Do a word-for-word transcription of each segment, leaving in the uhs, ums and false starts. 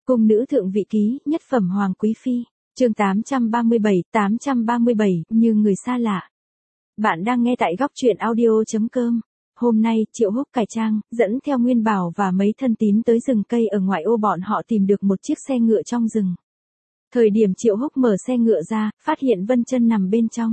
Cung nữ thượng vị ký, nhất phẩm hoàng quý phi, chương tám trăm ba mươi bảy, tám trăm ba mươi bảy, như người xa lạ. Bạn đang nghe tại góc truyện audio chấm com. Hôm nay, Triệu Húc cải trang, dẫn theo Nguyên Bảo và mấy thân tín tới rừng cây ở ngoại ô, bọn họ tìm được một chiếc xe ngựa trong rừng. Thời điểm Triệu Húc mở xe ngựa ra, phát hiện Vân Chân nằm bên trong.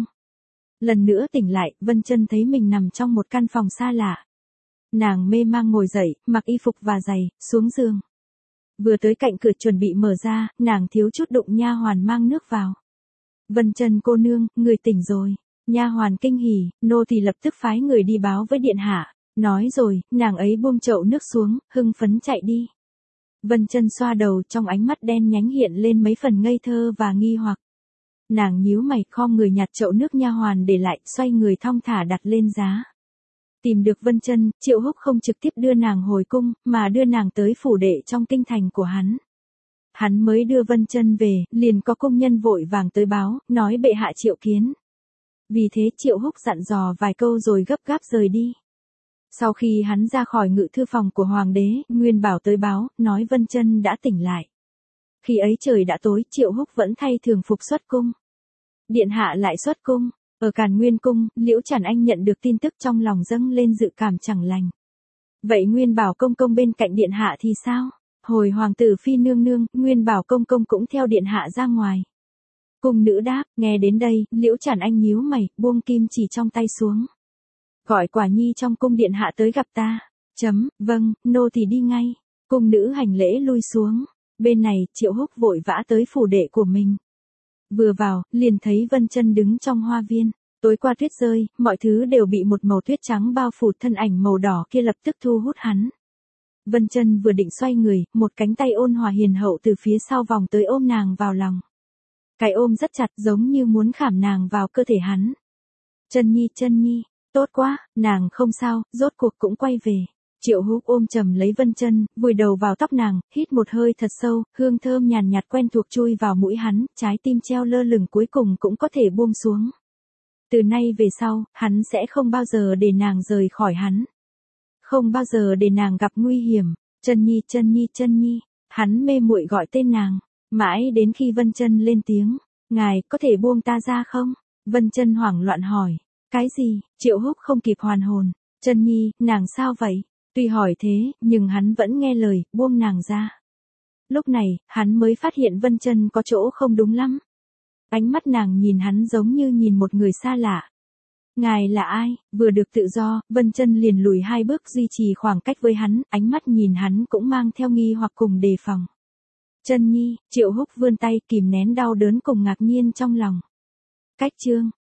Lần nữa tỉnh lại, Vân Chân thấy mình nằm trong một căn phòng xa lạ. Nàng mê mang ngồi dậy, mặc y phục và giày, xuống giường. Vừa tới cạnh cửa chuẩn bị mở ra, nàng thiếu chút đụng nha hoàn mang nước vào. Vân Chân cô nương, người tỉnh rồi. Nha hoàn kinh hỉ, nô tỳ lập tức phái người đi báo với điện hạ. Nói rồi, nàng ấy buông chậu nước xuống, hưng phấn chạy đi. Vân Chân xoa đầu, trong ánh mắt đen nhánh hiện lên mấy phần ngây thơ và nghi hoặc. Nàng nhíu mày, khom người nhặt chậu nước nha hoàn để lại, xoay người thong thả đặt lên giá. Tìm được Vân Chân, Triệu Húc không trực tiếp đưa nàng hồi cung, mà đưa nàng tới phủ đệ trong kinh thành của hắn. Hắn mới đưa Vân Chân về, liền có công nhân vội vàng tới báo, nói bệ hạ triệu kiến. Vì thế Triệu Húc dặn dò vài câu rồi gấp gáp rời đi. Sau khi hắn ra khỏi ngự thư phòng của hoàng đế, Nguyên Bảo tới báo, nói Vân Chân đã tỉnh lại. Khi ấy trời đã tối, Triệu Húc vẫn thay thường phục xuất cung. Điện hạ lại xuất cung. Ở Càn Nguyên cung, Liễu Trản Anh nhận được tin tức trong lòng dâng lên dự cảm chẳng lành. Vậy Nguyên Bảo công công bên cạnh điện hạ thì sao? Hồi hoàng tử phi nương nương, Nguyên Bảo công công cũng theo điện hạ ra ngoài. Cung nữ đáp, nghe đến đây, Liễu Trản Anh nhíu mày, buông kim chỉ trong tay xuống. Gọi Quả Nhi trong cung điện hạ tới gặp ta. Chấm, vâng, nô tỳ đi ngay. Cung nữ hành lễ lui xuống. Bên này, Triệu Húc vội vã tới phủ đệ của mình. Vừa vào, liền thấy Vân Chân đứng trong hoa viên. Tối qua tuyết rơi, mọi thứ đều bị một màu tuyết trắng bao phủ, thân ảnh màu đỏ kia lập tức thu hút hắn. Vân Chân vừa định xoay người, một cánh tay ôn hòa hiền hậu từ phía sau vòng tới ôm nàng vào lòng. Cái ôm rất chặt, giống như muốn khảm nàng vào cơ thể hắn. Chân Nhi, Chân Nhi, tốt quá, nàng không sao, rốt cuộc cũng quay về. Triệu Húc ôm chầm lấy Vân Chân, vùi đầu vào tóc nàng, hít một hơi thật sâu, hương thơm nhàn nhạt quen thuộc chui vào mũi hắn, trái tim treo lơ lửng cuối cùng cũng có thể buông xuống. Từ nay về sau, hắn sẽ không bao giờ để nàng rời khỏi hắn. Không bao giờ để nàng gặp nguy hiểm. Chân Nhi, Chân Nhi, Chân Nhi. Hắn mê muội gọi tên nàng, mãi đến khi Vân Chân lên tiếng, ngài có thể buông ta ra không? Vân Chân hoảng loạn hỏi, cái gì? Triệu Húc không kịp hoàn hồn. Chân Nhi, nàng sao vậy? Tuy hỏi thế, nhưng hắn vẫn nghe lời, buông nàng ra. Lúc này, hắn mới phát hiện Vân Chân có chỗ không đúng lắm. Ánh mắt nàng nhìn hắn giống như nhìn một người xa lạ. Ngài là ai? Vừa được tự do, Vân Chân liền lùi hai bước duy trì khoảng cách với hắn, ánh mắt nhìn hắn cũng mang theo nghi hoặc cùng đề phòng. Chân Nhi, Triệu Húc vươn tay kìm nén đau đớn cùng ngạc nhiên trong lòng. Cách chương,